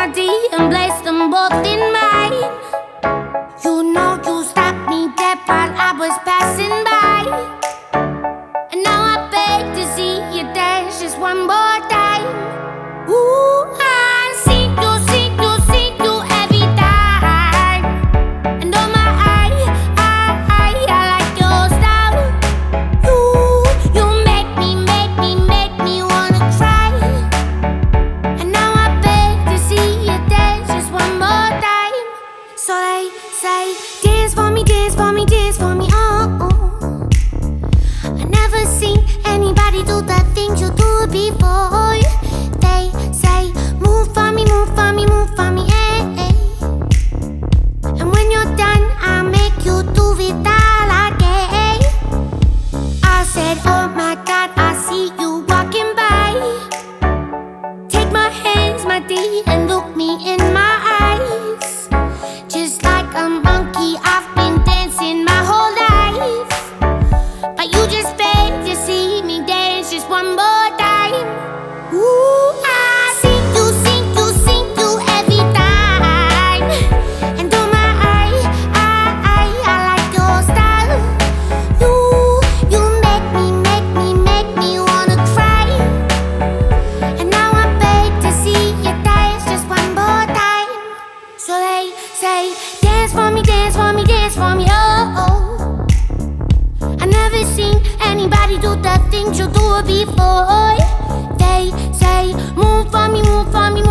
body and place them both in mine. You know you stopped me dead while I was passing by, and now I beg to see you dance just one more time. Ooh, I see you every time. And oh my, I like your style. You make me wanna cry. And now I beg to see you dance just one more time. So they say, dance for me, dance for me, dance for me, oh, oh. I never seen anybody do the things you do before. They say, move for me, move for me, move for me, eh, eh. And when you're done, I'll make you do it all again. I said, oh my God, I see you walking by. Take my hands, my dear, and look me in my eyes. Just like a monkey, I've been dancing my whole life, but you just beg to see me dance just one more time. Ooh, I see you every time. And oh my, I like your style. You make me wanna cry. And now I beg to see you dance just one more time. So they say, dance for me, dance for me, dance for me, oh, oh. I never seen anybody do the things you do before. They say, move for me, move for me,